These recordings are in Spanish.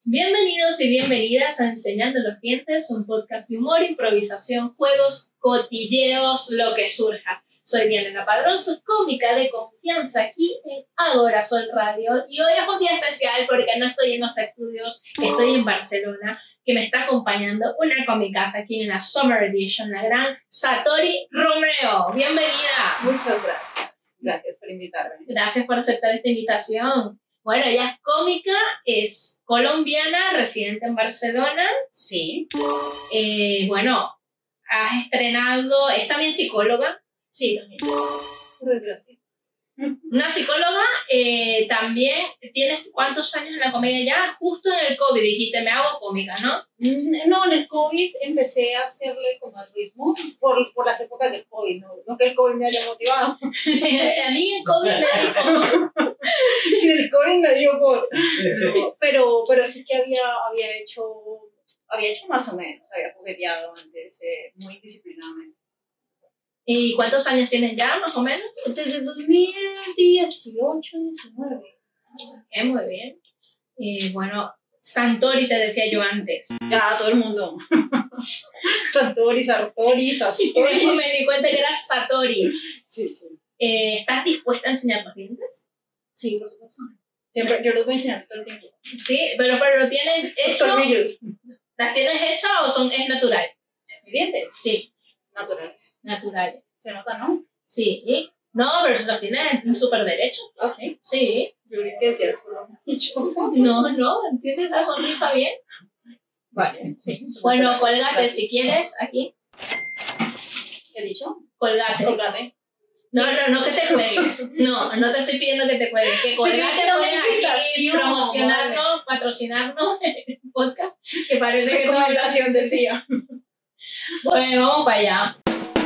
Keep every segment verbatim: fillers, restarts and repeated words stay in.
Bienvenidos y bienvenidas a Enseñando los Dientes, un podcast de humor, improvisación, juegos, cotilleos, lo que surja. Soy Diana Padrón, soy cómica de confianza aquí en Agora Sol Radio y hoy es un día especial porque no estoy en los estudios, estoy en Barcelona, que me está acompañando una comicaza aquí en la Summer Edition, la gran Satori Romeo. Bienvenida. Muchas gracias. Gracias por invitarme. Gracias por aceptar esta invitación. Bueno, ella es cómica, es colombiana, residente en Barcelona. Sí. Eh, bueno, has estrenado, es también psicóloga. Sí, también. Por desgracia. Una psicóloga, eh, también, ¿tienes cuántos años en la comedia ya? Justo en el COVID dijiste, me hago cómica, ¿no? No, en el COVID empecé a hacerle como al ritmo por, por las épocas del COVID, no, no que el COVID me haya motivado. A mí el COVID me dijo... En el COVID me dio por... No, pero, pero sí que había, había hecho, había hecho más o menos, había jugueteado antes eh, muy disciplinadamente. ¿Y cuántos años tienes ya, más o menos? Desde el dos mil dieciocho, diecinueve. Eh, muy bien. Y bueno, Santori te decía yo antes. Ya, todo el mundo. Santori, Sartori, Sastori. Me di cuenta que eras Satori. Sí, sí. Eh, ¿Estás dispuesta a enseñar los dientes? Sí, por supuesto. Siempre, yo los voy enseñando todo el tiempo. Sí, pero, pero lo tienes hecho. Tornillos. ¿Las tienes hechas o son, es natural? ¿Mis dientes? Sí. Naturales. Naturales. Se nota, ¿no? Sí. No, pero si los tienes súper derecho. ¿Ah, sí? Sí. Yo ahorita decías por lo dicho. No, no, tienes la sonrisa bien. Vale, sí. Bueno, colgate si quieres, aquí. ¿Qué he dicho? Colgate. Colgate. No, no, no que te cuelgues. No, no te estoy pidiendo que te cuelgues. Que colgate puedes aquí promocionarnos, patrocinarnos en el podcast. Que parece que toda Recomendación decía. Bueno, vamos para allá.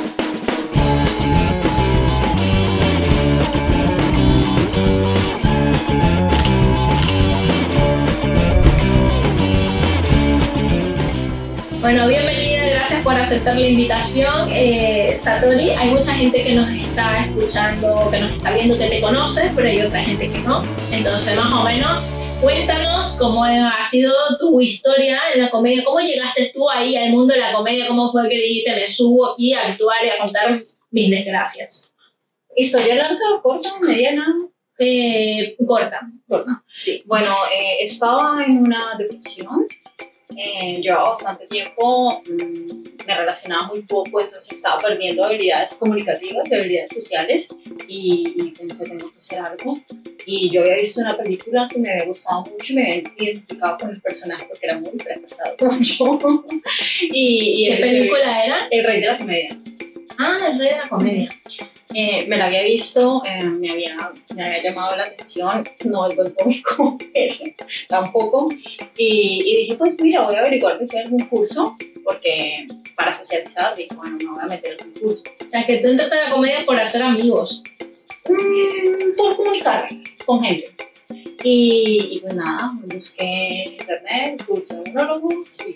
Bueno, bienvenida, gracias por aceptar la invitación. Eh, Satori, hay mucha gente que nos está escuchando, que nos está viendo, que te conoce, pero hay otra gente que no. Entonces, más o menos, cuéntanos cómo ha sido tu historia en la comedia. ¿Cómo llegaste tú ahí al mundo de la comedia? ¿Cómo fue que dijiste, me subo aquí a actuar y a contar mis desgracias? ¿Historia larga o corta? ¿Mediana? Eh, corta. Corta. Sí. Bueno, eh, estaba en una depresión. Eh, llevaba bastante tiempo, mmm, me relacionaba muy poco, entonces estaba perdiendo habilidades comunicativas, habilidades sociales y, y pensé, tengo que hacer algo. Y yo había visto una película que me había gustado mucho y me había identificado con el personaje porque era muy fracasado como yo. y, y ¿Qué película era? El Rey de la Comedia. Ah, El Rey de la Comedia. Eh, me la había visto, eh, me, había, me había llamado la atención, no es buen cómico, él tampoco, y, y dije, pues mira, voy a averiguar si hay algún curso, porque para socializar, dije, bueno, me voy a meter en un curso. O sea, que tú entraste a la comedia por hacer amigos. Mm, por comunicarme con gente. Y, y pues nada, busqué en internet, curso de monólogo, sí,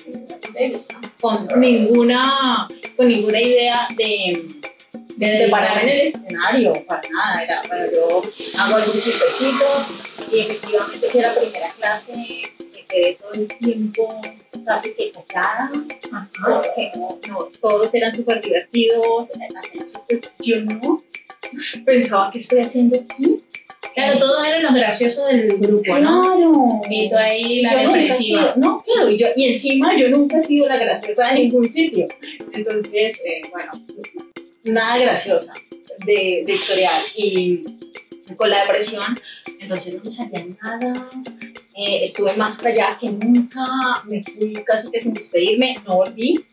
con ninguna, con ninguna idea de... De, de pararme en el escenario, para nada, era para yo hago algún chistecito y efectivamente fui a la primera clase, me quedé todo el tiempo casi que callada, porque no, no, todos eran súper divertidos, hacían chistes, yo no, pensaba que estoy haciendo aquí. Claro, todos eran los graciosos del grupo, ¿no? Claro. Y tú ahí la yo depresiva. Sido, no, claro, y, yo, y encima yo nunca he sido la graciosa en ningún sitio, entonces, eh, bueno, nada graciosa de, de historial y con la depresión, entonces no me salía nada, eh, estuve más callada que nunca, me fui casi que sin despedirme, no volví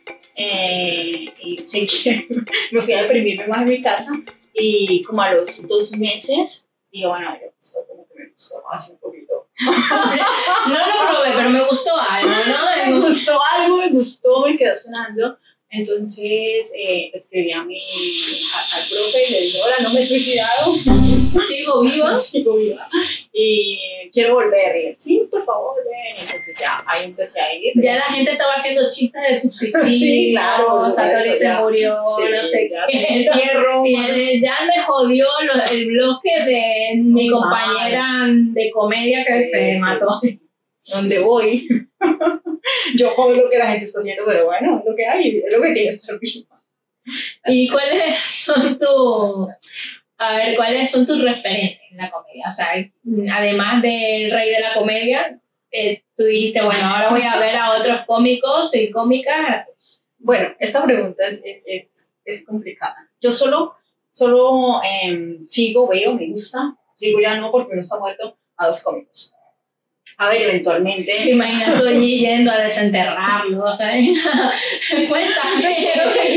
eh, y seguí, me fui a deprimirme más en mi casa y como a los dos meses digo, bueno, yo esto como que me gustó más un poquito. No lo probé, pero me gustó algo, ¿no? Me gustó algo, me gustó, me quedó sonando. Entonces eh, escribí a mi, a, al profe y le dije, hola, no me he suicidado. ¿Sigo viva? Sigo viva. Y quiero volver. Y él, sí, por favor, ven. Entonces ya, ahí empecé a ir. Ya la gente estaba haciendo chistes de tu suicidio. Sí, claro. Satori se murió, sí, no sé ya, qué. Entierro, y él, ya me jodió lo, el bloque de mi Muy compañera mal. de comedia que Sí, se sí, mató. Sí. donde voy, yo jodo lo que la gente está haciendo, pero bueno, es lo que hay, es lo que tiene que estar viva. ¿Y cuáles son tus, a ver, cuáles son tus referentes en la comedia? O sea, además del rey de la comedia, eh, tú dijiste, bueno, ahora voy a ver a otros cómicos y cómicas. Bueno, esta pregunta es, es, es, es complicada. Yo solo, solo eh, sigo, veo, me gusta, sigo ya no porque uno está muerto, a dos cómicos. A ver, eventualmente... Te imaginas tú allí yendo a desenterrarlo, o sea, cuéntame.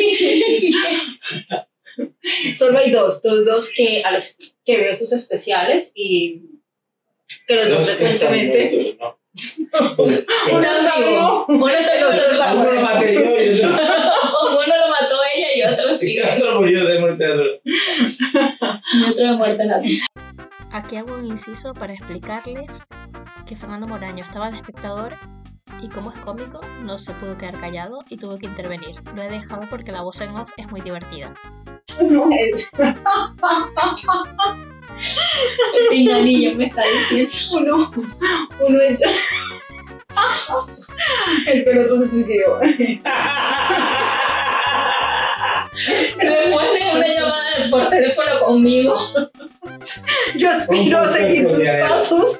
Solo hay dos, dos, dos que, a los que veo sus especiales y que los dos frecuentemente... No. Uno está vivo, uno está vivo, el otro está Uno lo muerto. maté yo y otro... uno lo mató ella y otro sí. Otro murió de muerte de otro. Y otro de muerte natural. Aquí hago un inciso para explicarles que Fernando Moraño estaba de espectador y como es cómico no se pudo quedar callado y tuvo que intervenir. Lo he dejado porque la voz en off es muy divertida. Uno es... El pinganillo me está diciendo. Uno, uno es... Es que el otro se suicidó. Después de una llamada por teléfono conmigo. Yo aspiro a seguir sus pasos.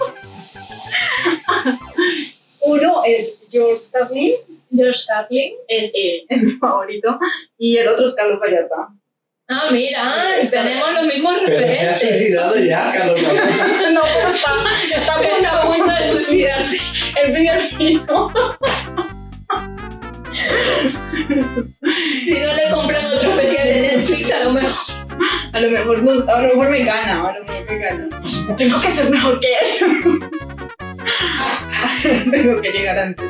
Uno es George Carlin, George Carlin. es, eh, es mi favorito, y el otro es Carlos Vallarta. Ah, mira, Sí, está tenemos los mismos Pero se ha referentes. suicidado ya, Carlos. No, pero está, está a Está a punto. punto de suicidarse. El primer filo. Si no le compran otro especial de Netflix, a lo mejor. A lo mejor, no- a lo mejor me gana, a lo mejor me gana. Tengo que ser mejor que él. Tengo que llegar antes.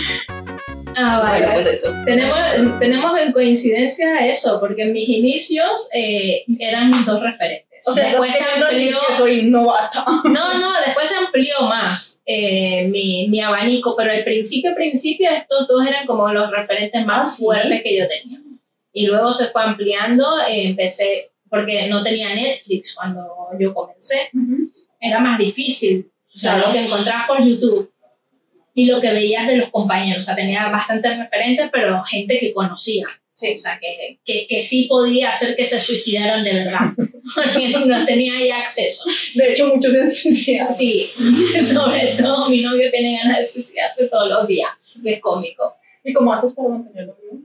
Ah, vale. Bueno, pues eso. Tenemos, tenemos en coincidencia eso, porque en mis inicios eh, eran mis dos referentes. O sea, después estás se queriendo decir amplió, que soy novata. no, no, después se amplió más eh, mi, mi abanico, pero al principio, principio, estos dos eran como los referentes más Ah, ¿sí? fuertes que yo tenía. Y luego se fue ampliando, eh, empecé, porque no tenía Netflix cuando yo comencé, era más difícil. O sea, Claro. lo que encontrabas por YouTube y lo que veías de los compañeros. O sea, tenía bastantes referentes, pero gente que conocía. Sí. O sea, que, que, que sí podría hacer que se suicidaran de verdad. Porque no tenía ahí acceso. De hecho, muchos se han suicidado. Sí, sobre todo mi novio tiene ganas de suicidarse todos los días, que es cómico. ¿Y cómo haces para mantenerlo vivo?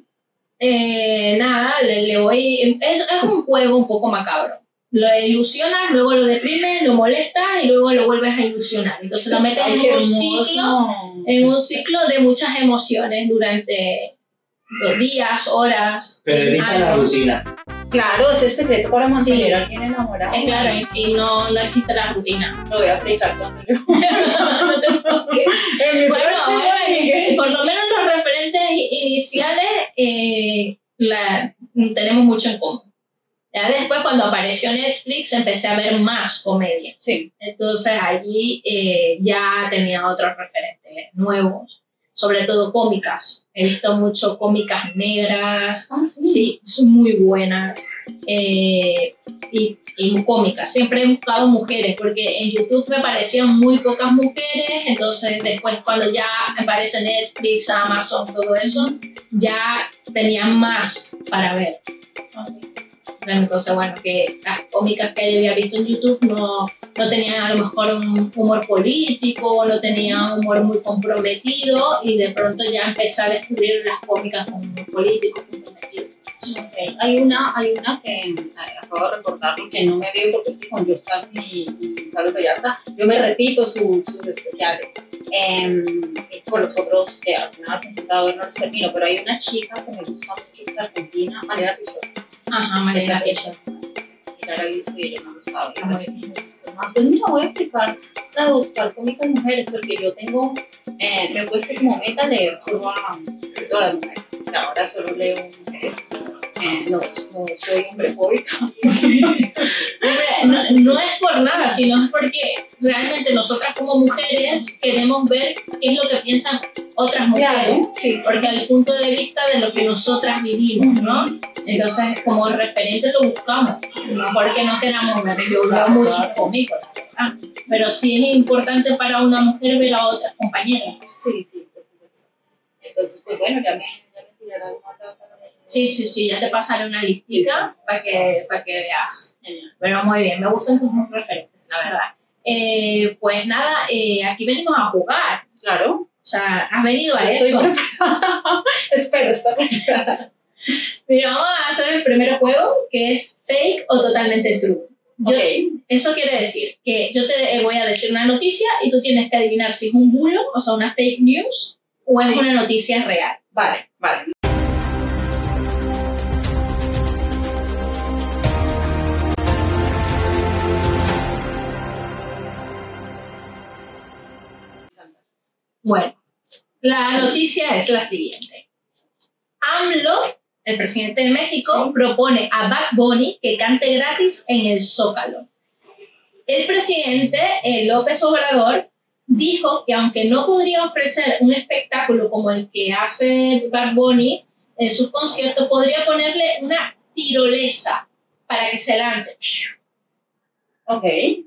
Eh, nada, le, le voy... Es, es un juego un poco macabro. Lo ilusionas, luego lo deprimes, lo molestas y luego lo vuelves a ilusionar. Entonces lo metes Ay, en qué un hermoso. ciclo, en un ciclo de muchas emociones durante dos días, horas, Pero evita la años. rutina. Claro, es el secreto para mantener Sí. a alguien enamorado. Eh, claro, y y no, no existe la rutina. Lo voy a aplicar cuando yo. No te preocupes. En mi Bueno, próximo ahora, ligue. por lo menos los referentes iniciales eh, la, tenemos mucho en común. Ya después, cuando apareció Netflix, empecé a ver más comedia. Sí. Entonces allí eh, ya tenía otros referentes nuevos, sobre todo cómicas. He visto mucho cómicas negras, Ah, sí. sí, son muy buenas. Eh, y, y cómicas. Siempre he buscado mujeres, porque en YouTube me aparecían muy pocas mujeres, entonces después cuando ya aparece Netflix, Amazon, todo eso, ya tenía más para ver. Entonces, bueno, que las cómicas que yo había visto en YouTube no, no tenían a lo mejor un humor político, no tenían un humor muy comprometido, y de pronto ya empecé a descubrir las cómicas con humor político comprometido. Okay. Hay una, hay una que eh, acabo de recordarlo que no me dio porque es que con George Carlin y, y Carlos Vallarta yo me repito sus, sus especiales. Eh, y con los otros que alguna vez he intentado ver no los termino, pero hay una chica que me gusta mucho, que es argentina, Mariela Pichot. Ajá, Mariela Pichot. Y la he visto y ella me ha gustado. Ah, muy bien. Pues mira, voy a explicar la de buscar cómicas mujeres porque yo tengo, eh, me he puesto como meta leer solo a escritoras mujeres. Que ahora solo leo mujeres. Eh, no, no soy hombrefóbica. Hombre, no, no es por nada, sino es porque realmente nosotras como mujeres queremos ver qué es lo que piensan otras mujeres, Claro, sí, sí. porque al punto de vista de lo que nosotras vivimos, ¿no? Entonces, como referente lo buscamos, no porque no queramos ver, yo veo muchos cómicos, ¿verdad? Pero sí es importante para una mujer ver a otras compañeras. Sí, sí, por supuesto. Entonces, pues bueno, ya me, ya me tirará una data. Sí, sí, sí, ya te pasaré una listita para que, para que veas. Genial. Pero muy bien, me gustan tus referentes, la verdad. Eh, pues nada, eh, aquí venimos a jugar. Claro. O sea, has venido a Estoy eso. preparada. Espero estar preparada. Mira, vamos a hacer el primer juego, que es fake o totalmente true. Yo, Ok. Eso quiere decir que yo te voy a decir una noticia y tú tienes que adivinar si es un bulo, o sea, una fake news, o es Sí. una noticia real. Vale, vale. Bueno, la noticia es la siguiente. AMLO, el presidente de México, Sí. propone a Bad Bunny que cante gratis en el Zócalo. El presidente eh, López Obrador dijo que aunque no podría ofrecer un espectáculo como el que hace Bad Bunny en sus conciertos, podría ponerle una tirolesa para que se lance. Ok.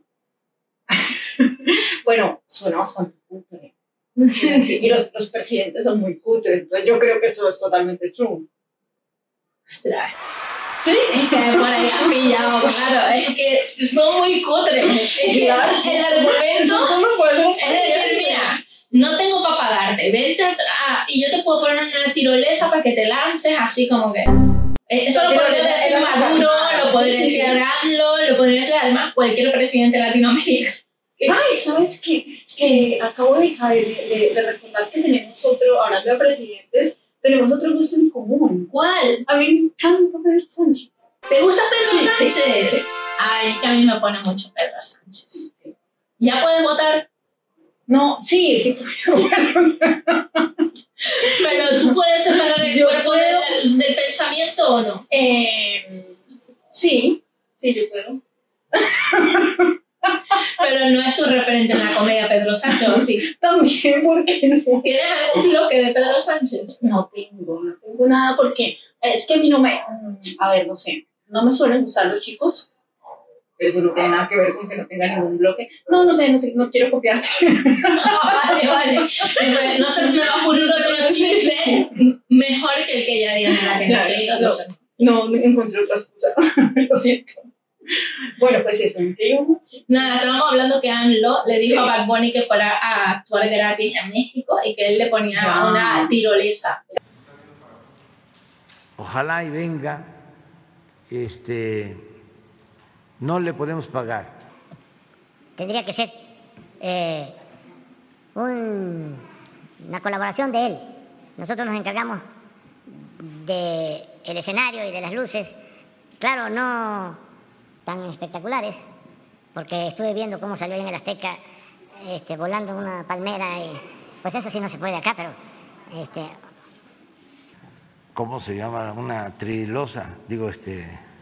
Bueno, suena bastante cutre. Y los, los presidentes son muy cutres, entonces yo creo que esto es totalmente true. Ostras. ¿Sí? Es que por ahí han pillado, claro. Es que son muy cutres. Es que Claro. el argumento ¿Cómo puedo? es decir, mira, no tengo para pagarte, vente atrás y yo te puedo poner una tirolesa para que te lances así como que... Eh, Eso lo podría Tirolesa decir en la Maduro, carnada, lo podría sí, sí, decir sí. AMLO, lo podría decir además cualquier presidente de Latinoamérica. Ay, ¿sabes qué? Que acabo de caer, de, de recordar que tenemos otro, hablando de presidentes, tenemos otro gusto en común. ¿Cuál? A mí me encanta Pedro Sánchez. ¿Te gusta Pedro Sí, sí, Sánchez? sí. Ay, es que a mí me pone mucho Pedro Sánchez. Sí. ¿Ya puedes votar? No, sí, sí. Pero tú puedes separar el Yo cuerpo puedo. del, del pensamiento o no. Eh, sí, sí, yo puedo. Pero no es tu referente en la comedia Pedro Sánchez, ¿o sí? También, ¿por qué no? ¿Tienes algún bloque de Pedro Sánchez? No tengo, no tengo nada porque es que a mí no me, a ver, no sé, no me suelen gustar los chicos. Eso no tiene nada que ver con que no tenga ningún bloque. No, no sé, no, te- no quiero copiarte. Ah, vale, vale. Pues, no se me va a ocurrir otro chiste mejor que el que ya dio en la que Ya, me no. no sé. No, no encontré otra excusa. Lo siento. Bueno, pues eso, ¿en qué íbamos? Nada, estábamos hablando que AMLO le dijo Sí. a Bad Bunny que fuera a actuar gratis en México y que él le ponía Ya. una tirolesa. Ojalá y venga, este, no le podemos pagar. Tendría que ser eh, un- una colaboración de él. Nosotros nos encargamos del escenario y de las luces. Claro, no tan espectaculares, porque estuve viendo cómo salió ahí en el Azteca este, volando una palmera y pues eso sí no se puede acá, pero este, ¿Cómo se llama? Una trilosa, digo, este,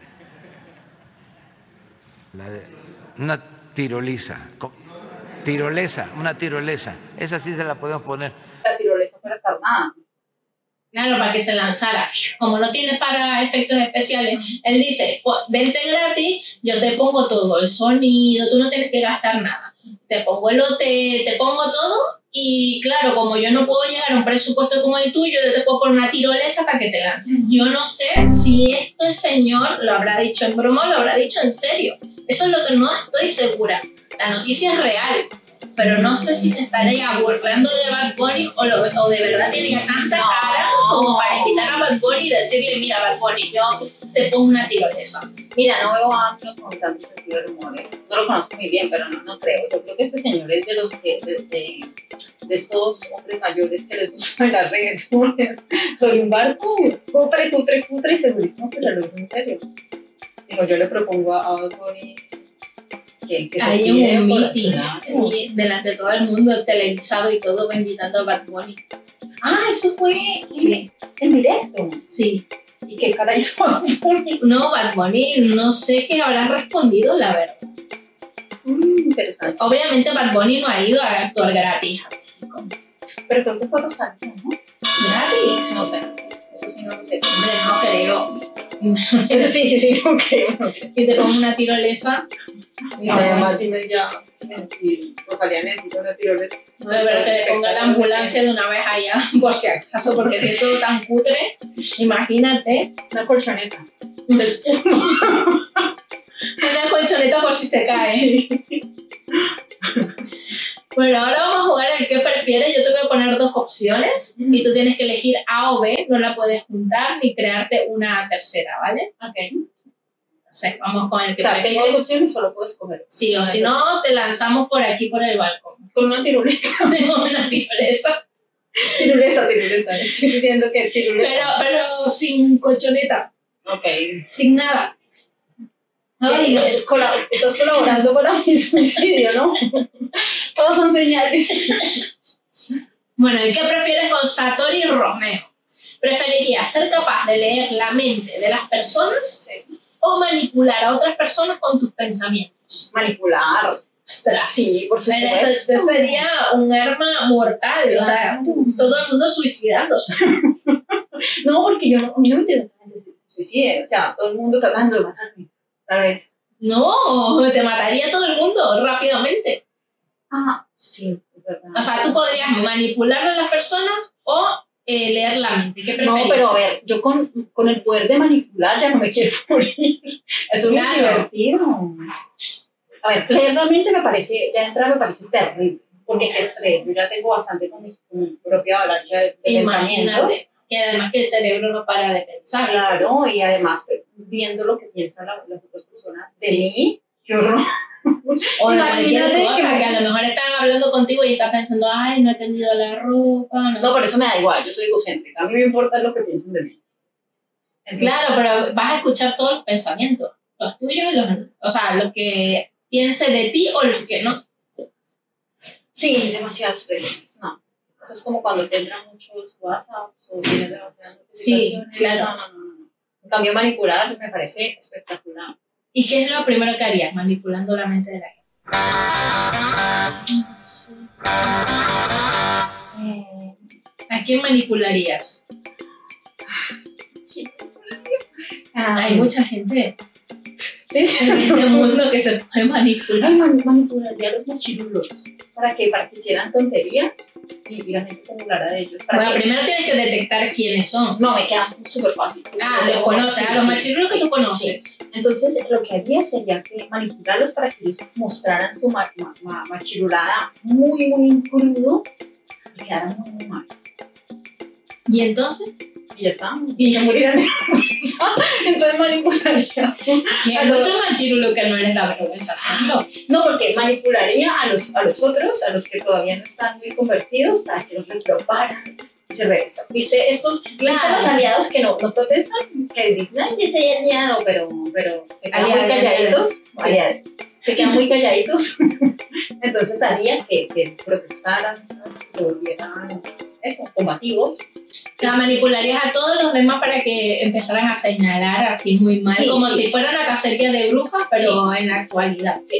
la de- una tiroliza, co- tirolesa, una tirolesa. Esa sí se la podemos poner. La tirolesa fuera carnada. Claro, para que se lanzara. Como no tiene para efectos especiales, él dice, "Pues, vente gratis, yo te pongo todo, el sonido, tú no tienes que gastar nada. Te pongo el hotel, te pongo todo y claro, como yo no puedo llegar a un presupuesto como el tuyo, yo te puedo poner una tirolesa para que te lances". Yo no sé si esto el señor lo habrá dicho en broma o lo habrá dicho en serio. Eso es lo que no estoy segura. La noticia es real, pero no sé si se estaría burlando de Bad Bunny o, lo- o de verdad tenía tanta No. cara como para invitar a Bad Bunny y decirle, mira Bad Bunny, yo te pongo una tirolesa. Mira, no veo a Antro con tanto sentido del humor. ¿eh? No lo conozco muy bien, pero no, no creo. Yo creo que este señor es de los que, de, de, de estos hombres mayores que les gustan las reggaetones. Sobre un barco, cutre, cutre, cutre y segurísimo que se lo dice en serio. Digo, yo le propongo a, a Bad Bunny que, que se Hay tire un por meeting claro. y delante de todo el mundo televisado y todo va invitando a Bad Bunny. Ah, eso fue Sí. en directo. Sí. ¿Y qué cara hizo Bad Bunny? No, Bad Bunny, no sé qué habrá respondido, la verdad. Mm, interesante. Obviamente Bad Bunny no ha ido a actuar gratis a México. Pero creo que fue Rosario, ¿no? Gratis. No sé, eso sí no lo sé. Hombre, no creo. Eso sí, sí, sí, no creo. No creo. Y te pongo una tirolesa. Y Y te- además dime ya, si Rosalía necesita una tirolesa. No, de verdad que le ponga la ambulancia de una vez allá, por si acaso, porque si es todo tan cutre, imagínate. Una colchoneta. Una colchoneta por si se cae. Sí. Bueno, ahora vamos a jugar al que prefieres. Yo te voy a poner dos opciones y tú tienes que elegir A o B. No la puedes juntar ni crearte una tercera, ¿vale? Ok. Entonces, vamos con el O que sea, tengo prefieres. dos opciones, solo puedo escoger. Sí, o si no, te lanzamos por aquí, por el balcón. Con una tirolesa. Tengo una tirolesa. Tirolesa, tirolesa. Estoy diciendo que tirolesa. Pero, pero sin colchoneta, Ok. sin nada. Ay, ¿Qué? Cola- Estás colaborando para mi suicidio, ¿no? Todos son señales. Bueno, ¿y qué prefieres con Satori Romeo? ¿Preferirías ser capaz de leer la mente de las personas o manipular a otras personas con tus pensamientos? Manipular. Ostras. Sí, por Pero supuesto. esto, esto sería un arma mortal, o sea, todo el mundo suicidándose. No, porque yo no, a mí no me interesa que la gente se suicide. O sea, todo el mundo tratando de matarme. Tal vez. No, te mataría todo el mundo rápidamente. Ah, sí, es verdad. O sea, tú podrías manipular a las personas o eh, leer la mente. ¿Qué prefieres? No, pero a ver, yo con, con el poder de manipular ya no me quiero morir. Eso es muy Claro. divertido. A ver, leer la mente me parece, ya de entrada me parece terrible. Porque qué estrés, yo ya tengo bastante con mi, con mi propia avalancha de, de pensamientos. Imagínate. Que además que el cerebro no para de pensar. Claro, y además pues, viendo lo que piensan la- las otras personas de Sí. mí, qué horror. O de cualquier Imagínate cosa, que que, me- a lo mejor están hablando contigo y estás pensando, ay, no he tendido la ropa, no, No, sé. por eso me da igual, yo soy egocéntrica. A mí me importa lo que piensen de mí. Entonces, Claro, pero vas a escuchar todos los pensamientos, los tuyos y los, o sea, los que piense de ti o los que no. sí, demasiado estrés. No. Eso es como cuando te entran muchos WhatsApp o tienes demasiadas Sí, notificaciones. claro. No, no, no, no. En cambio, manipular me parece espectacular. ¿Y qué es lo primero que harías manipulando la mente de la gente? Eh, ¿A quién manipularías? ah, Hay mucha gente sí, sí. en este mundo que se puede manipular. Ay, man- manipularía a los mochilulos. ¿Para qué? Para que hicieran tonterías y, y la gente se burlara de ellos. ¿Para Bueno, qué? primero tienes que detectar quiénes son. No, me queda súper fácil. Ah, los conoces, a los machirulos que tú conoces. Sí. Entonces, lo que haría sería que manipularlos para que ellos mostraran su ma ma ma machirulada muy, muy crudo y quedaran muy, muy mal. ¿Y entonces? Y ya está. Y Y se murieran de vergüenza. Entonces, manipularía. Que hay muchos machirulos que no les da vergüenza hacerlo. No, porque manipularía a los, a los otros, a los que todavía no están muy convertidos, para que los reprobaran. Y se regresan. ¿Viste estos, Claro. ¿viste los aliados que no, no protestan? Que dicen, ay, que soy aliado, pero, pero se quedan Aliado, muy calladitos. sí. Aliado. Se quedan muy calladitos. Entonces haría que, que protestaran, ¿sabes? Que se volvieran eso, combativos. O sea, manipularías a todos los demás para que empezaran a señalar así muy mal, Sí, como sí. si fuera una cacería de brujas, pero en la actualidad. Sí.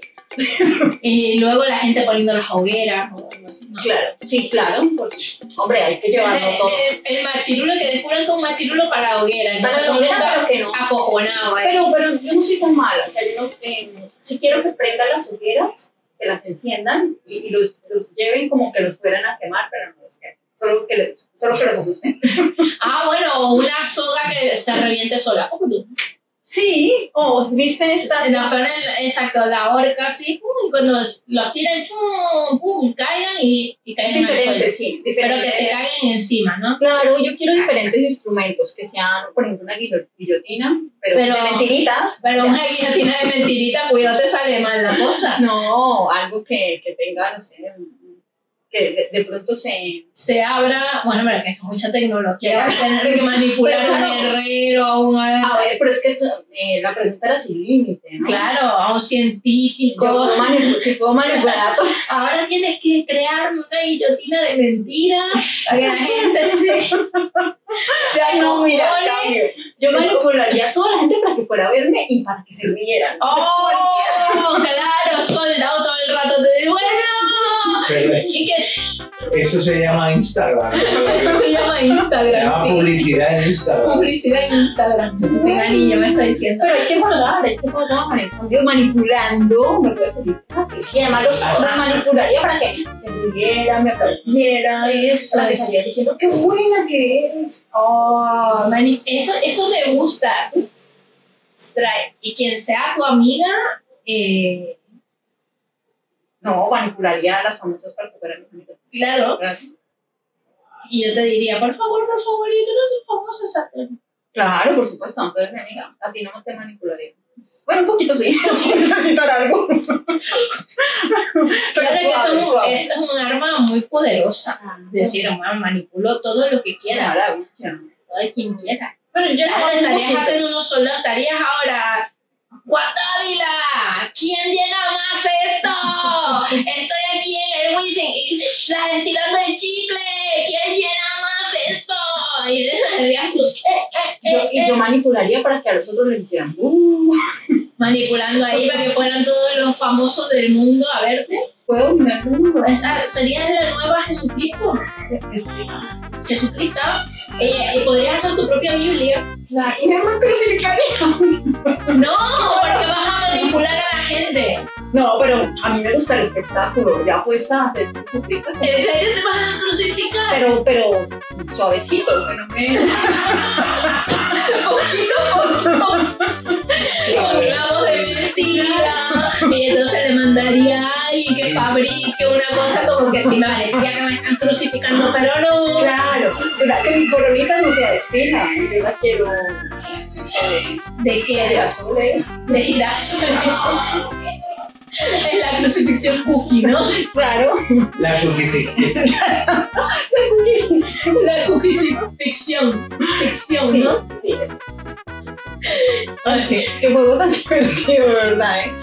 Y luego la gente poniendo las hogueras o algo así. ¿no? Claro, sí, claro. Pues, hombre, hay que llevarlo el, todo. el, el machirulo que descubren con machirulo para hoguera. Entonces Para todo el hoguera, mundo pero que no. acojonado. ¿eh? Pero, pero yo no soy tan mala, o sea, yo no, eh, si quiero que prendan las hogueras, que las enciendan y, y los, los lleven como que los fueran a quemar, pero no los quemen, solo que, les, solo que los asusten. Ah, bueno, una soga que se reviente sola. Como tú. Sí, o viste estas... Nos ponen, exacto, la horca así, pum, y cuando los, los tiran, pum, pum, caigan y, y caen en el suelo. diferentes, sí, Pero diferentes. que se caguen encima, ¿no? Claro, yo quiero diferentes instrumentos, que sean, por ejemplo, una guillo- guillotina, pero, Pero- de mentiritas. Pero o sea, una guillotina de mentirita, cuidado, te sale mal la cosa. no, algo que, que tenga, no sé, que de, de pronto se... Se abra, bueno, pero que es mucha tecnología, vas a tener que manipular a un herrero, a un... A ver, pero es que eh, la pregunta era sin límite, ¿no? Claro, a un Yo científico. puedo manipular, si puedo manipular a todo. Ahora tienes que crearme una guillotina de mentira para que la gente se... se Ay, no, mira, acojone. cambio. Yo manipularía a toda la gente para que fuera a verme y para que se rieran. ¡Oh! Claro, soldado todo el rato. Te digo, bueno, Pero Y que eso se llama Instagram. eso se llama Se Instagram, llama sí. publicidad en Instagram. Publicidad en Instagram. Venga, niña, me está diciendo. Pero hay que pagar, hay que pagar. En cambio, manipulando me puede salir gratis. Y además los, los manipularía para que se riera, me aplaudiera, Eso para que es. saliera diciendo qué buena que eres. Oh, mani- eso, eso me gusta. Trae. Y quien sea tu amiga, eh, No, manipularía a las famosas para coger a mis amigas. claro. Gracias. Y yo te diría, por favor, por favor, yo quiero ser famosa esa. Claro, por supuesto, tú eres mi amiga. A ti no te manipularía. Bueno, un poquito sí, si necesitar algo. Claro que suave, eso suave. es un arma muy poderosa. Ah, Decir, mamá, manipulo todo lo que qué quiera, maravilla. todo el quien quiera. Pero yo Claro, no un estarías poquito. haciendo unos soldados, estarías ahora. ¡Guatávila! ¿Quién llena más esto? Estoy aquí en el Wisin, y la destilando el chicle. ¿Quién llena más esto? Y estarías tú, eh, eh, Yo, eh, y yo eh, manipularía para que a los otros le hicieran. Uh, manipulando ahí para que fueran todos los famosos del mundo a verte. Puedo mirar el mundo. Esa sería la nueva Jesucristo. Jesucristo. Eh, y podrías hacer tu propia Biblia. Y me van a crucificar. No, porque vas a manipular a la gente. No, pero a mí me gusta el espectáculo. Ya puesta a hacer Jesucristo. ¿En serio te vas a crucificar? Pero, pero suavecito, que no me. Poquito a poquito. Con clavos de mentira. Y entonces le mandaría a alguien que fabrique una cosa como que si me parecía que me están crucificando, pero no. Claro, ¿verdad? Que mi coronita no sea de espina. Yo la quiero. No sé, ¿De qué? de azules. De girasol. Es la crucifixión cookie, ¿no? Claro. La crucifixión. La crucifixión. Sección, Sí, ¿no? sí, eso. Qué juego tan divertido, ¿verdad? Eh?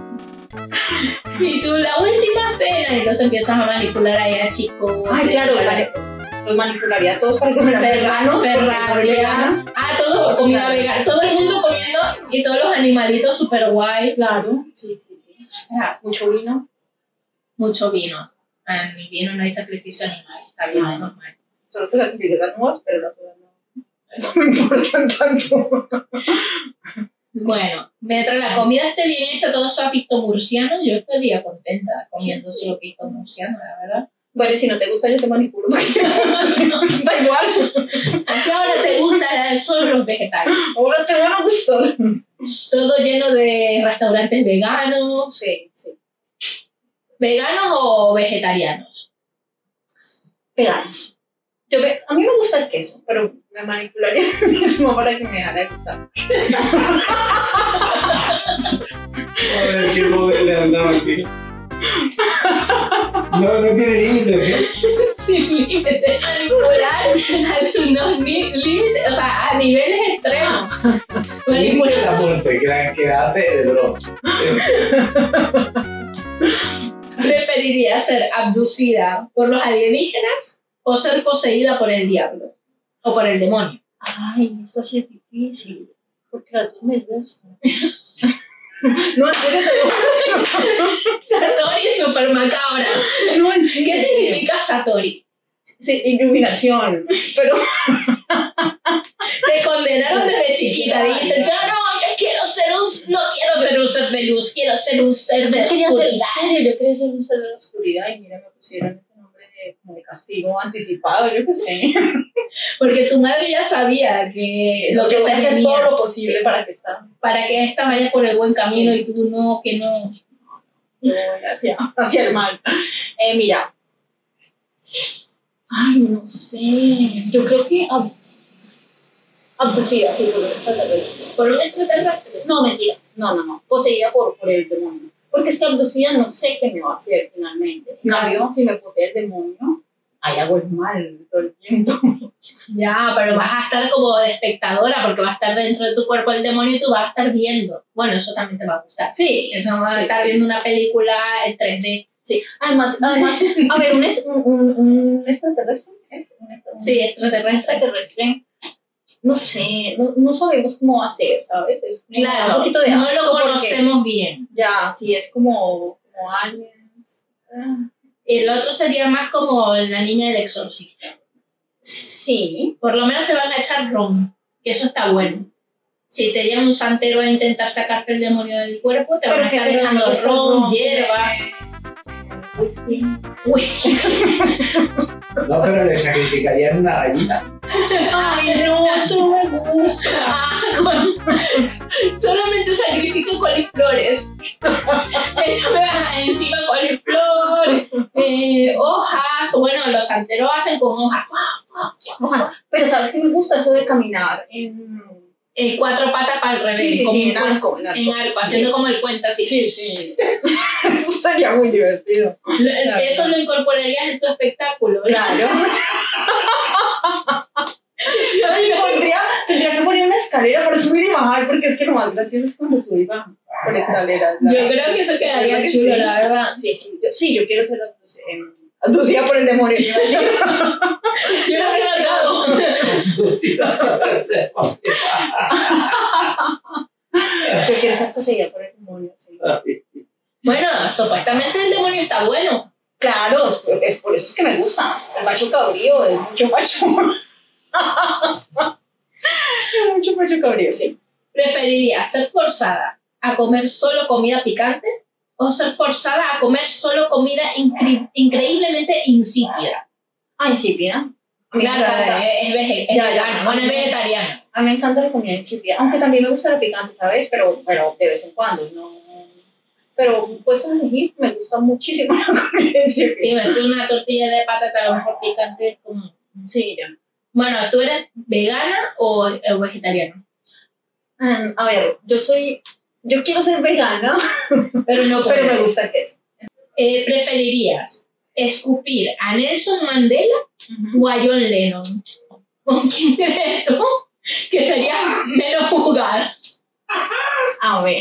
Y tú, la última cena, y entonces empiezas a manipular ahí a chicos. Ay, claro, para- vale. Los manipularía a todos para que fueran veganos. Ferrari, porque no veganos. Ah, todo, comida vegana. Todo el mundo comiendo y todos los animalitos super guay. Claro, sí, sí, sí. Ah, Mucho vino. mucho vino. Ah, en mi vino no hay sacrificio animal. Está bien, No. es normal. Solo se sacrifican las uvas, pero las uvas no. No me importan tanto. Bueno, mientras la comida esté bien hecha, todo eso a pisto murciano, yo estaría contenta comiendo solo pisto murciano, la verdad. Bueno, y si no te gusta, yo te manipulo. Da igual. ¿A qué hora te gustan solo los vegetales? Ahora te van a gustar. Todo lleno de restaurantes veganos. Sí, sí. ¿Veganos o vegetarianos? Veganos. Yo ve- a mí me gusta el queso, pero me manipularía a mí mismo para que me dejara de gustar. Joder, qué poder le han dado aquí. No, no tiene límites, ¿eh? Sin límites, manipular a los ni- límites, o sea, a niveles extremos. Límite la Manipular. muerte, que la que hace de broma. ¿Preferiría ser abducida por los alienígenas o ser poseída por el diablo? O por el demonio. Ay, esta sí es difícil. Porque las dos me gustan. No, en serio te lo Satori es súper macabra. No, en serio. ¿Qué significa Satori? Sí, iluminación. Pero Te condenaron desde chiquita. Dijiste, yo no, yo quiero ser un, no quiero ser un ser de luz, quiero ser un ser de yo quería ser, oscuridad. en serio, yo quería ser un ser de la oscuridad y mira, me pusieron ese nombre de, como de castigo anticipado, yo qué sé. Porque tu madre ya sabía que lo que Yo voy se a hacer venía, todo lo posible para que esta para que esta vaya por el buen camino Sí. y tú no, que no. yo voy hacia, hacia el mal. Eh, mira. Ay, no sé. Yo creo que ab- abducida, sí, por un extraterrestre. Por un extraterrestre. No, mentira. No, no, no. Poseída por, por el demonio. Porque es que abducida no sé qué me va a hacer finalmente. En No. cambio, si me posee el demonio, ahí hago el mal todo el tiempo. Ya, pero vas a estar como de espectadora porque va a estar dentro de tu cuerpo el demonio y tú vas a estar viendo. Bueno, eso también te va a gustar. Sí, Eso vas a Sí, estar sí. viendo una película en tres D. sí. Además, además, a ver, un, es- un, un, un extraterrestre. ¿Es? Un, extra- Sí, un extraterrestre. extraterrestre. No sé, no, no sabemos cómo va a ser, ¿sabes? Es como Claro, un poquito de no asco lo porque conocemos bien. ya, sí, es como, como aliens. Ah, El otro sería más como la niña del exorcista. Sí. Por lo menos te van a echar ron, que eso está bueno. Si te llega un santero a intentar sacarte el demonio del cuerpo, te van a estar echando ron, hierba. Whisky. Uy. No, pero le sacrificarían una gallina. Ay, no, eso no me gusta. Ah, con... Solamente sacrifico coliflores. Échame encima coliflor, eh, hojas. Bueno, los santeros hacen con hojas. Hojas. Pero ¿sabes qué me gusta? Eso de caminar en... Eh, cuatro patas para el revés. Sí, sí, como sí, un en cuen- arco, en arco. En arco, haciendo como el puente así. Sí, sí. Eso sería muy divertido. Lo- Claro. Eso lo incorporarías en tu espectáculo. Claro. Ay, pondría, tendría que poner una escalera para subir y bajar, porque es que lo más gracioso es cuando sube y baja por escaleras. Yo creo que eso quedaría ¿Verdad que chulo, sí? la verdad. Sí, sí, yo, sí, yo quiero ser abducida, eh, abducida por el demonio. Iba a decir. Yo lo he notado. Yo quiero ser poseída por el demonio. Sí. Bueno, supuestamente el demonio está bueno. Claro, es, es por eso es que me gusta. El macho cabrío es mucho macho. Es mucho macho cabrío, sí. ¿Preferirías ser forzada a comer solo comida picante o ser forzada a comer solo comida incre- increíblemente insípida? Ah, insípida. A mí me Claro, encanta. es, es, vege- es Ya, ya. vegana, bueno, es vegetariana. A mí me encanta la comida insípida, aunque también me gusta la picante, ¿sabes? Pero, pero de vez en cuando, no. Pero puesto a elegir, me gusta muchísimo la comida insípida. Sí, ves que una tortilla de patata a lo mejor picante es como... Sí, ya. Bueno, ¿tú eres vegana o, o vegetariana? Um, a ver, yo soy. Yo quiero ser vegana, Pero no pero me puedes. gusta el queso. Eh, ¿Preferirías escupir a Nelson Mandela o a John Lennon? ¿Con quién crees tú que sería menos juzgada? A ver.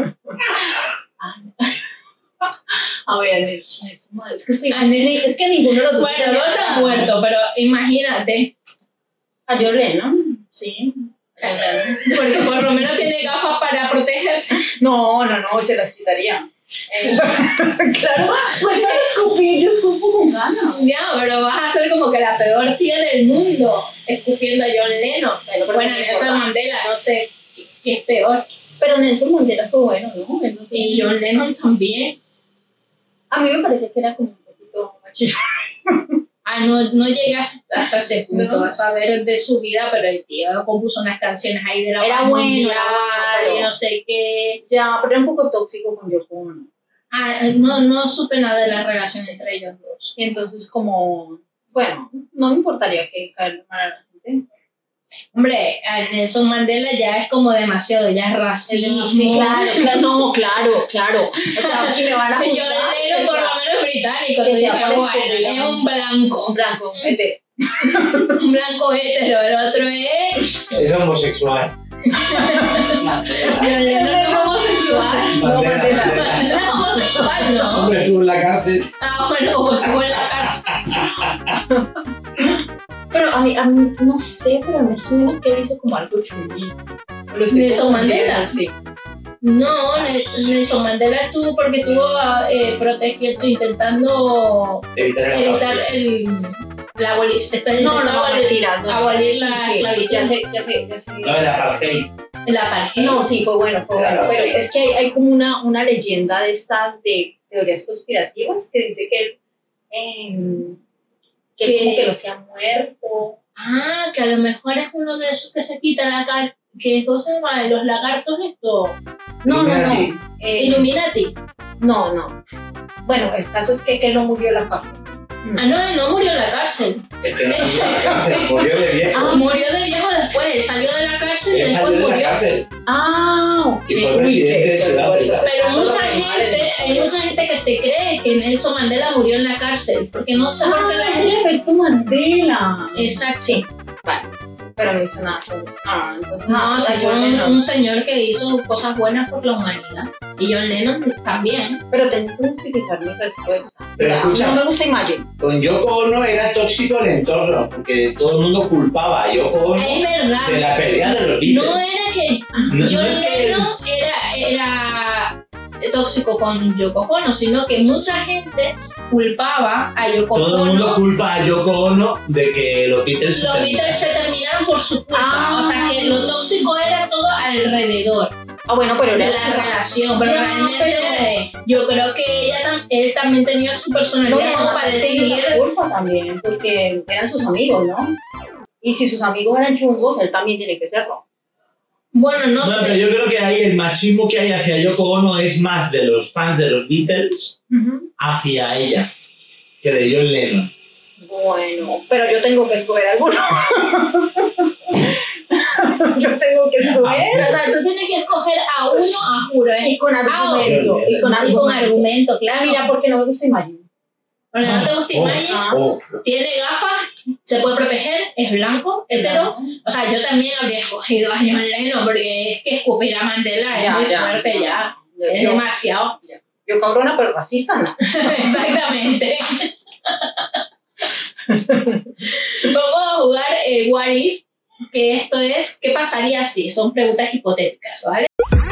A ver, Nelson, Nelson, es que estoy. A Nelson. Es que ninguno de los dos. Bueno, no está muerto, pero imagínate, A John Lennon, sí. porque por lo menos tiene gafas para protegerse. No, no, no, se las quitaría. Eh, claro, pues para escupir, yo escupo con ganas. Ya, pero vas a ser como que la peor tía del mundo escupiendo a John Lennon. Pero, pero Bueno, no Nelson importa. Mandela, no sé qué es peor. Pero Nelson Mandela fue bueno, ¿no? Él no Y tiene- John Lennon también. A mí me parece que era como un poquito machista. Ah, no, no llegas hasta ese punto, No. vas a ver de su vida, pero el tío compuso unas canciones ahí de la Era paz bueno, mundial era bueno, pero- y no sé qué. Ya, pero era un poco tóxico con Yoko Ono. Ah, no, no supe nada de la relación entre ellos dos. Y entonces como, bueno, no me importaría que caerle mal a la gente. Hombre, a Nelson Mandela ya es como demasiado, ya es racismo. Sí, claro, claro, no, claro, claro. O sea, si me van a John juzgar, Lennon que por sea lo menos británico, que tú sea dices, por bueno, escupir, es ¿no? un blanco, blanco, vete. un blanco hetero, el otro es... Es homosexual. John Lennon es homosexual. No, Mandela, Mandela. Mandela. No es homosexual, ¿no? Hombre, estuvo en la cárcel. Ah, bueno, como estuvo en la cárcel. Pero a mí, a mí, no sé, pero me suena que él hizo como algo chulito. Lo estoy Nelson confundiendo, Mandela. Sí. No, Nel- Nelson Mandela estuvo porque estuvo eh, protegiendo, intentando Evitar el evitar el, la abolición. No, no, no, mentira. No, abolir sí, la sí, esclavitud. Ya sé, ya sé, ya sé. No, el apartheid. La apartheid. No, sí, fue bueno, fue Claro, bueno. Pero sí. es que hay, hay como una, una leyenda de estas de teorías conspirativas que dice que él, em, que él ¿Qué? como que no se ha muerto. Ah, que a lo mejor es uno de esos que se quita la cara. ¿Qué cosa se llama? Los lagartos estos. No, no, no. Illuminati. Eh, Illuminati. no, no. Bueno, el caso es que, que él no murió en la cárcel. Ah, no, no murió en la cárcel. Es que no murió en la cárcel, murió de viejo. Ah, Murió de viejo después. Él salió de la cárcel y Él después salió de la murió. cárcel. Ah, ok. Y fue Uy, presidente qué de Sudáfrica. Pero mucha Ay, madre gente, mía. hay mucha gente que se cree que Nelson Mandela murió en la cárcel, porque no sé por qué la Ah, es el gente... efecto Mandela. Exacto. Sí, vale. Pero no hizo nada. Ah, entonces No, no, sí, o sea, fue John un, Lennon. un señor que hizo cosas buenas por la humanidad. Y John Lennon también. Pero tengo que justificar mi respuesta. Pero Ya, escucha. no me gusta Imagine. Con Yoko Ono era tóxico el entorno, porque todo el mundo culpaba a Yoko Ono Es verdad. de la pelea de los Beatles. No era que No- John no es que- Lennon era, era tóxico con Yoko Ono, sino que mucha gente culpaba a Yoko Todo el Ono. mundo culpa a Yoko Ono de que los Beatles se Los terminaron. Beatles se terminaron por su culpa. Ah. O sea, que lo tóxico era todo alrededor Ah, bueno, pero de era la su- relación. Pero Ya, realmente pero- yo creo que ella tam- él también tenía su personalidad No, y como además para él tenía decidir. la culpa también, porque eran sus amigos, ¿no? Y si sus amigos eran chungos, él también tiene que serlo. Bueno, no Bueno, sé. pero yo creo que ahí el machismo que hay hacia Yoko Ono es más de los fans de los Beatles hacia ella que de John Lennon. Bueno, pero yo tengo que escoger alguno. Yo tengo que O escoger. sea, tú tienes que escoger a uno a juro. ¿eh? Y con argumento. Ah, Y con Y con argumento. argumento, Ah, claro. mira, porque no me gusta Imagine. Porque no te gusta Oh, Imagine, oh. tiene gafas, se puede proteger, es blanco, hetero. O sea, yo también habría escogido a John Lennon porque es que escupir a Mandela es muy fuerte ya. Es Yo, demasiado. yo cabrona, pero racista no. Exactamente. Vamos a jugar el What If, que esto es, ¿qué pasaría si? Son preguntas hipotéticas, ¿vale?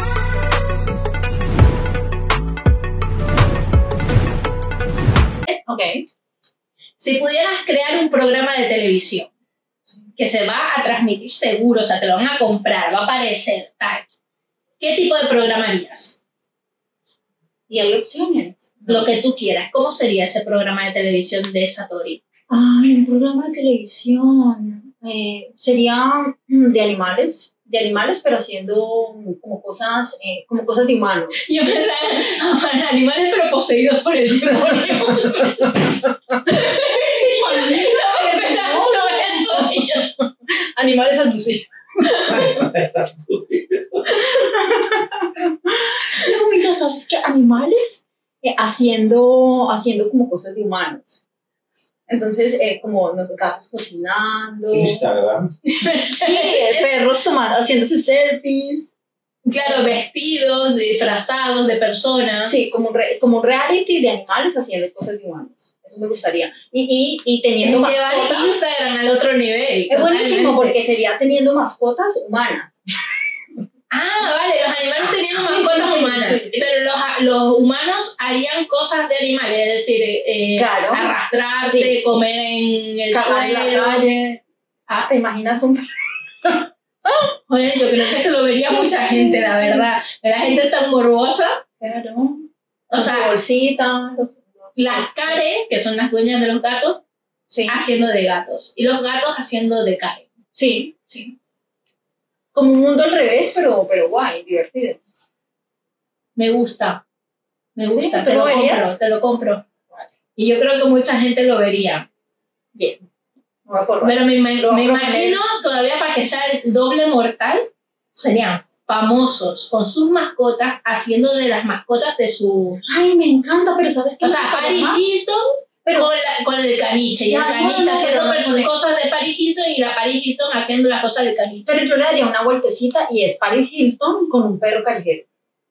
Ok. Si pudieras crear un programa de televisión que se va a transmitir seguro, o sea, te lo van a comprar, va a aparecer, tal, ¿qué tipo de programa harías? Y hay opciones. Lo que tú quieras. ¿Cómo sería ese programa de televisión de Satori? Ay, un programa de televisión. Eh, sería mm, de animales. De animales, pero haciendo mm, como cosas, eh, como cosas de humanos. Yo pensaba, para animales pero poseídos por el demonio. No me esperando eso. Animales abusivos. No, mira, ¿sabes qué? Animales eh, haciendo, haciendo como cosas de humanos. Entonces, eh, como los gatos cocinando. Instagram. Sí, eh, perros tomando, haciéndose selfies. Claro, vestidos, disfrazados de personas. Sí, como un, re- como un reality de animales haciendo cosas de humanos. Eso me gustaría. Y, y, y teniendo Llevar mascotas. Instagram al otro nivel. Es buenísimo totalmente. porque sería teniendo mascotas humanas. Ah, vale, los animales teniendo Sí, mascotas sí, sí, humanas. sí, sí. Pero los, los humanos harían cosas de animales, es decir, eh, Claro. arrastrarse, Sí, sí. comer en el Cagar en la suelo. calle. Ah, ¿Te imaginas un joder, yo creo que esto lo vería mucha gente, la verdad. La gente es tan morbosa. perro? O sea, bolsita. Los, los- las Karen, que son las dueñas de los gatos, Sí, haciendo de gatos. Y los gatos haciendo de Karen. sí, sí. Como un mundo al revés, pero, pero guay, divertido. Me gusta. Me ¿Sí? gusta, ¿Tú te lo lo verías? compro, te lo compro. Y yo creo que mucha gente lo vería. Bien. Me voy a formar. Pero me, ima- Lo me voy a proponer. imagino todavía para que sea el doble mortal, serían famosos con sus mascotas, haciendo de las mascotas de sus... Ay, me encanta, pero ¿sabes qué? O me sea, gustaría Paris más? Hilton Pero- con, la- con el caniche, y Ya, el no, caniche no, no, haciendo pero no, perso- porque- cosas de Paris Hilton y la Paris Hilton haciendo las cosas del caniche. Pero yo le daría una vueltecita y es Paris Hilton con un perro callejero.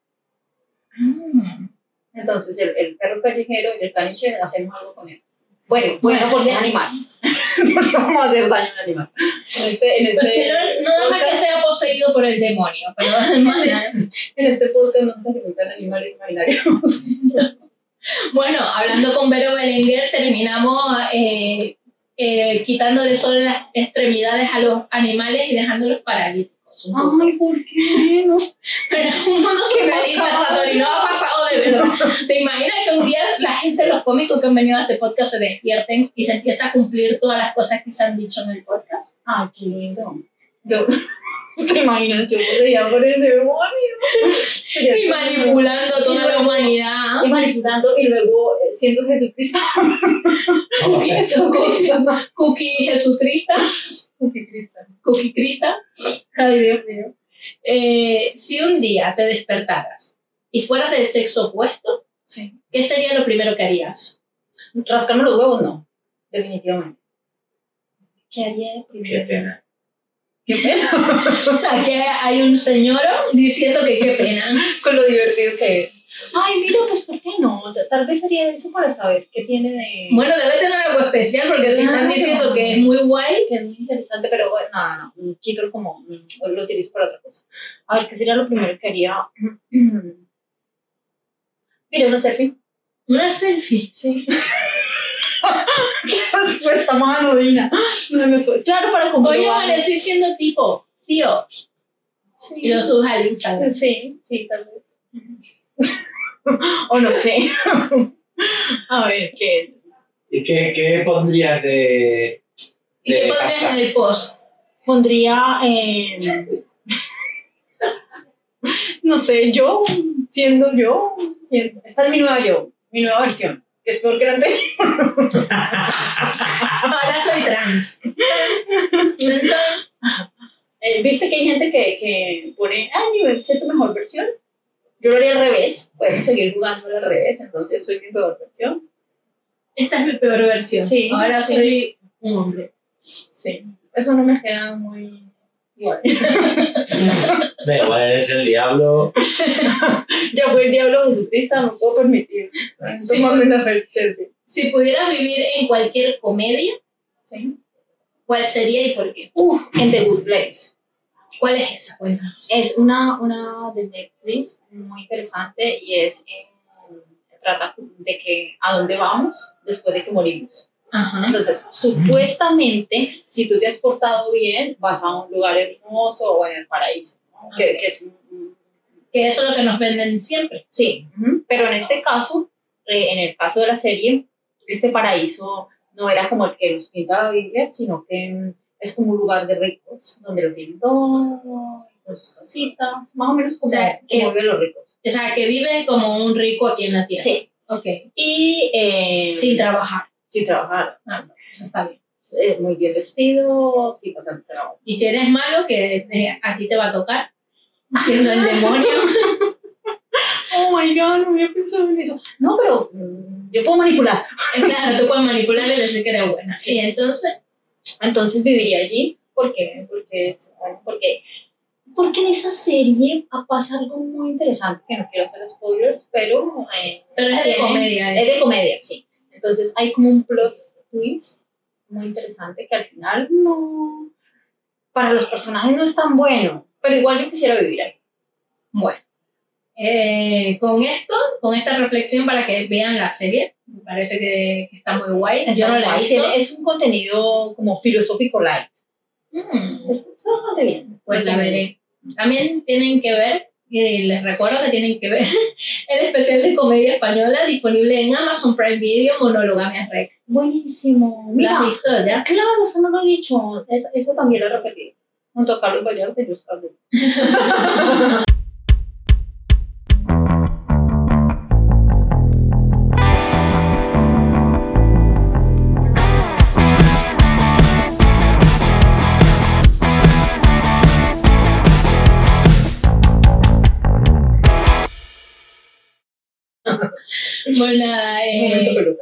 Mm. Entonces, el, el perro callejero y el caniche hacemos algo con él. Bueno, bueno, porque es animal. Porque vamos a hacer daño al animal. En este, en Pues que este, no, no deja que podcast, sea poseído por el demonio, pero además... en este podcast no se preguntan animales imaginarios. Bueno, hablando con Vero Berenguer, terminamos eh, eh, quitándole solo las extremidades a los animales y dejándolos paralíticos. Un poco. Ay, ¿por qué no? Pero es un mundo surrealista, macabro. Satori, no ha pasado de verdad. ¿Te imaginas que un día la gente, los cómicos que han venido a este podcast se despierten y se empieza a cumplir todas las cosas que se han dicho en el podcast? Ay, qué lindo. Yo, ¿te imaginas? Yo podría por el demonio. Sería Y manipulando a toda la humanidad. Y manipulando y luego eh, siendo Jesucristo. Cookie, Jesucristo. Cookie Jesucristo. Jesucristo. Cookie Crista. Ay, Dios mío. Eh, si un día te despertaras y fueras del sexo opuesto, Sí. ¿qué sería lo primero que harías? Rascarme los huevos, no. Definitivamente. ¿Qué haría de Qué primero? pena. Qué pena. Aquí hay un señor diciendo que qué pena. Con lo divertido que es. Ay, mira, pues ¿por qué no? Tal vez sería eso para saber qué tiene de... Bueno, debe tener algo especial porque si están Claro. diciendo que es muy guay, que es muy interesante, pero bueno, no, no, no, quito como, mm, lo utilizo para otra cosa. A ver, ¿qué sería lo primero que haría? Mira, una selfie. Una selfie. Sí. Qué respuesta más anodina. No me fue. Claro, para comprobar. Oye, vale, estoy siendo tipo, tío. Sí. Y lo subes al Instagram. Sí, sí, tal vez. O no sé. A ver, ¿qué? ¿Y qué, qué pondrías de, ¿Y de qué pondrías hashtag? en el post? Pondría, eh, no sé, yo, siendo yo, siendo, esta es mi nueva yo, mi nueva versión, que es peor que la anterior. Ahora soy trans. Entonces, Eh, ¿Viste que hay gente que, que pone, ah, nivel sé tu mejor versión? Yo lo haría al revés, podemos seguir jugando al revés, entonces soy mi peor versión. esta es mi peor versión. Sí, Ahora sí. soy un hombre. Sí, eso no me queda muy igual. Da igual, eres el diablo. Ya fue el diablo Jesucristo, no puedo permitir. Sí, Tómame una selfie. Si pudieras vivir en cualquier comedia, Sí. ¿cuál sería y por qué? Uf, en The Good Place. ¿Cuál es esa? Cuéntanos. Es una, una de Netflix muy interesante y es eh, trata de que a dónde vamos después de que morimos. Ajá. Entonces, supuestamente, si tú te has portado bien, vas a un lugar hermoso o en el paraíso, ¿no? Que, Ok. que es un- Que eso es lo que nos venden siempre. sí, ujú. Pero en este caso, eh, en el caso de la serie, este paraíso no era como el que nos pinta la Biblia, sino que mm, es como un lugar de ricos, donde lo tienen todo, con sus casitas, más o menos como, O sea, que- como viven los ricos. O sea, que vive como un rico aquí en la tierra. Sí. Ok. Y eh, Sin trabajar. sin trabajar, Ah, no, eso está bien. eh, muy bien vestido, sin pasándose la boca. Y si eres malo, que eh, a ti te va a tocar, siendo el demonio. Oh my god, no había pensado en eso. No, pero mm, yo puedo manipular. Eh, Claro, tú puedes manipular y decir que eres buena. Sí. Y entonces, Entonces viviría allí. ¿Por qué? Porque, es- bueno, porque, porque en esa serie pasa algo muy interesante, que no quiero hacer spoilers, pero... eh, pero es de tiene- comedia. Es eso. de comedia, sí. Entonces hay como un plot twist muy interesante que al final no... Para los personajes no es tan bueno, pero igual yo quisiera vivir ahí. Bueno, eh, con esto, con esta reflexión para que vean la serie, me parece que, que está muy guay. Yo no la he visto. Tiene- Es un contenido como filosófico light. Mm, Es- Está bastante bien. pues la veré. También tienen que ver, y les recuerdo que tienen que ver el especial de comedia española disponible en Amazon Prime Video, Monologamia Rec. Buenísimo. ¿Lo Mira, has visto ya? claro, eso no lo he dicho. Eso, eso también lo he repetido. Junto a Carlos Vallarta y Luis Carlos. Bueno, eh, Momento pelota.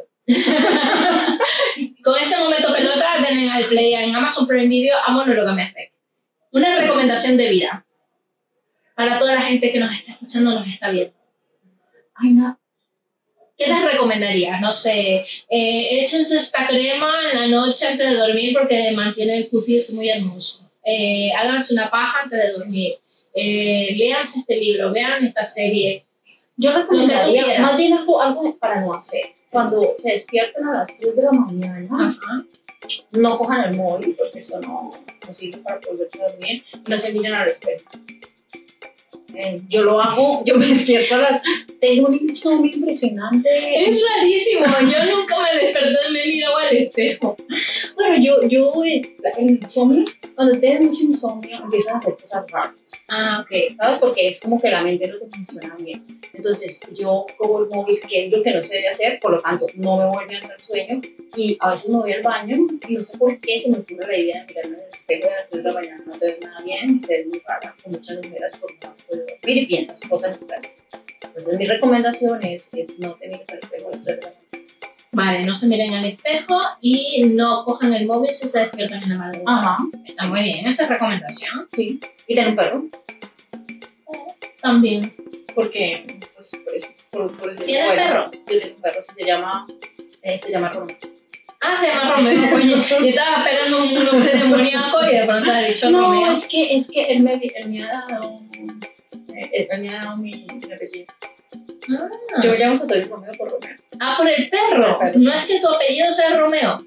con este momento pelota tienen al play en Amazon Prime Video a Monologamia Rec. Una recomendación de vida para toda la gente que nos está escuchando, nos está viendo. Ay, no. ¿Qué les recomendarías? No sé, eh, échense esta crema en la noche antes de dormir porque mantiene el cutis muy hermoso. Eh, háganse una paja antes de dormir. Eh, léanse este libro, vean esta serie. Yo Lo que recomendaría tú quieras. más bien algo, algo para no hacer. Cuando se despierten a las tres de la mañana, Ajá. no cojan el móvil porque eso no, no sirve para volverse a dormir. No se miren al espejo. Eh, yo lo hago, yo me despierto a las... Tengo un insomnio impresionante. Es rarísimo, yo nunca me desperté y me miro al espejo. Bueno, yo, yo eh, el insomnio, cuando tienes mucho insomnio, empiezas a hacer cosas raras. Ah, ok. ¿Sabes? Porque es como que la mente no te funciona bien. Entonces, yo cojo el móvil, que es lo que no se debe hacer, por lo tanto, no me vuelve a entrar sueño. Y a veces me voy al baño y no sé por qué se me ocurre la idea de mirarme en el espejo a las tres de la mañana. No te ves nada bien, te ves muy rara, con muchas ojeras por no poder dormir y piensas cosas extrañas. Entonces, mi recomendación es que no te mires al espejo a las tres de la mañana. Vale, no se miren al espejo y no cojan el móvil si se despiertan en la madrugada. Ajá, Está muy bien esa recomendación. sí. Y tengo un perro, También. porque, pues, por eso. Por, por eso ¿Tienes bueno, perro? Yo tengo un perro, se llama, eh, se llama Romeo. Ah, se llama Romeo, coño. Yo estaba esperando un nombre demoníaco y de pronto ha dicho No, Romeo. es que, es que él me, él me ha dado, eh, él me ha dado mi, mi apellido. Ah. Yo me llamo Satori Romeo por Romeo. Ah, por el perro. Por el perro. No es que tu apellido sea Romeo.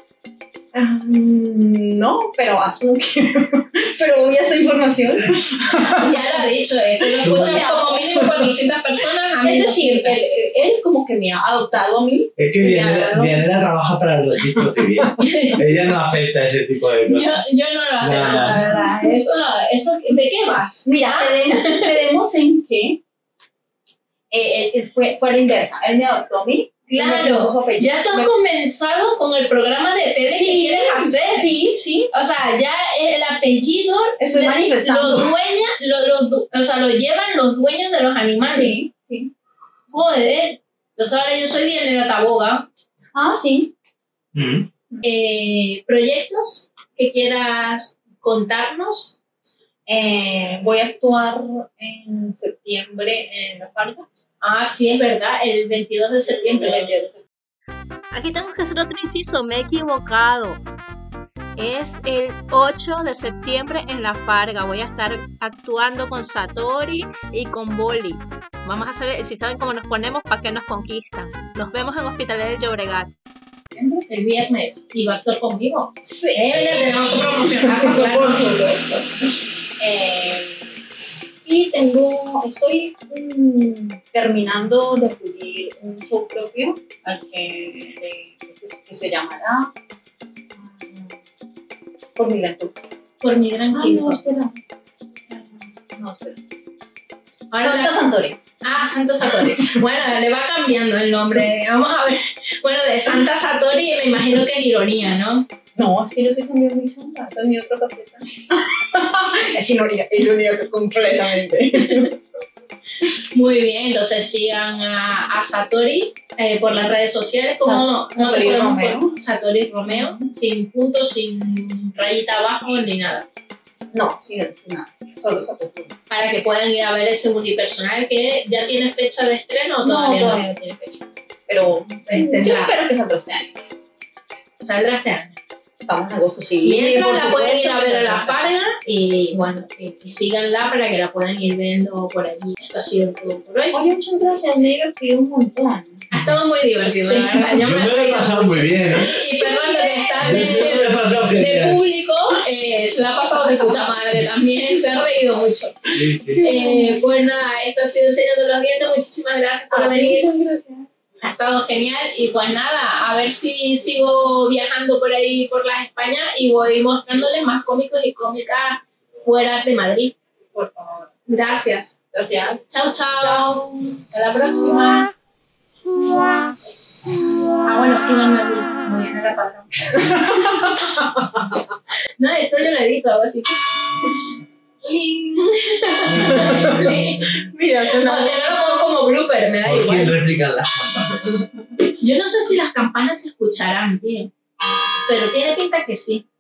Um, no, pero asumo que... pero voy a esta información. Ya lo ha dicho, eh. Lo escuchan como mínimo cuatrocientas personas. A mí Es no decir, sé. él, él como que me ha adoptado a mí. Es que Dianela, Dianela trabaja para el registro civil. Ella no acepta ese tipo de Yo, cosas. yo no lo acepto, No, no. la verdad. Eso, eso, ¿de qué vas? Mira, quedemos, quedemos en que eh, él fue, fue a la inversa. Él me adoptó a mí. y me Claro, puso su apellido. ya tú has Me- comenzado con el programa de T V que quieres hacer. Sí, sí. O sea, ya el apellido Estoy de- manifestando. lo dueña, lo, los du- o sea, lo llevan los dueños de los animales. Sí, sí. Joder. Entonces ahora yo soy Dianela Taboga. Ah, sí. Mm. Eh, ¿Proyectos que quieras contarnos? Eh, voy a actuar en septiembre en La Falda. Ah, sí, es verdad, el veintidós de septiembre. Aquí tenemos que hacer otro inciso, me he equivocado. Es el ocho de septiembre en La Farga. Voy a estar actuando con Satori y con Boli. Vamos a hacer, si saben cómo nos ponemos, ¿para qué nos conquistan? Nos vemos en Hospitalet del Llobregat. El viernes y va a actuar conmigo. Sí. Eh, ya tenemos que promocionarlo, claro. Por supuesto. Eh, y tengo, estoy mm, terminando de pulir un show propio al que, le- que, se- que se llamará mm, Por mi gran culpa. Por mi gran Ay, no, quinto. espera. No, espera. Ahora Santa la- Santori. Ah, Santo Satori. Bueno, le va cambiando el nombre. Vamos a ver. Bueno, de Santa Satori me imagino que es ironía, ¿no? No, es que yo soy también muy santa. Esa es mi otra faceta. Es ironía, ironía completamente. Muy bien, entonces sigan a, a Satori eh, por las redes sociales como Sa- Satori ¿cómo te podemos Romeo. poner? Satori Romeo, sin puntos, sin rayita abajo ni nada. No, sí, nada. Solo Satori. Para que puedan ir a ver ese unipersonal que ya tiene fecha de estreno o No, todavía no. todavía no tiene fecha. Pero Este, yo ya. espero que saldrá este año. Saldrá este año. Estamos en agosto, sí. Mientras por la pueden ir supuesto a ver que a la saldrá. Farga y bueno, y, y síganla para que la puedan ir viendo por allí. Esto ha sido todo por hoy. Oye, muchas gracias, me he divertido un montón. Ha estado muy divertido, Sí. la verdad. Yo Yo me me he lo he reído pasado mucho. muy bien, ¿eh? Y Fernando, que está Yo me lo he de, pasado de genial. público, eh, se la ha pasado de puta madre también, se ha reído mucho. Sí, sí. Eh, pues nada, esto ha sido Enseñando los Dientes. Muchísimas gracias por Ah, venir. muchas gracias. Ha estado genial y pues nada, a ver si sigo viajando por ahí por las España y voy mostrándoles más cómicos y cómicas fuera de Madrid. Por favor. Gracias. Gracias. Chao, chao. Hasta la próxima. Ah, bueno, síganme a mí. Muy bien, era patrón. No, esto yo lo edito, algo así. Cling. Cling. Mira, No, suena. si no lo pongo como blooper, me da ¿Por quién igual. replican las campanas? Yo no sé si las campanas se escucharán bien, pero tiene pinta que sí.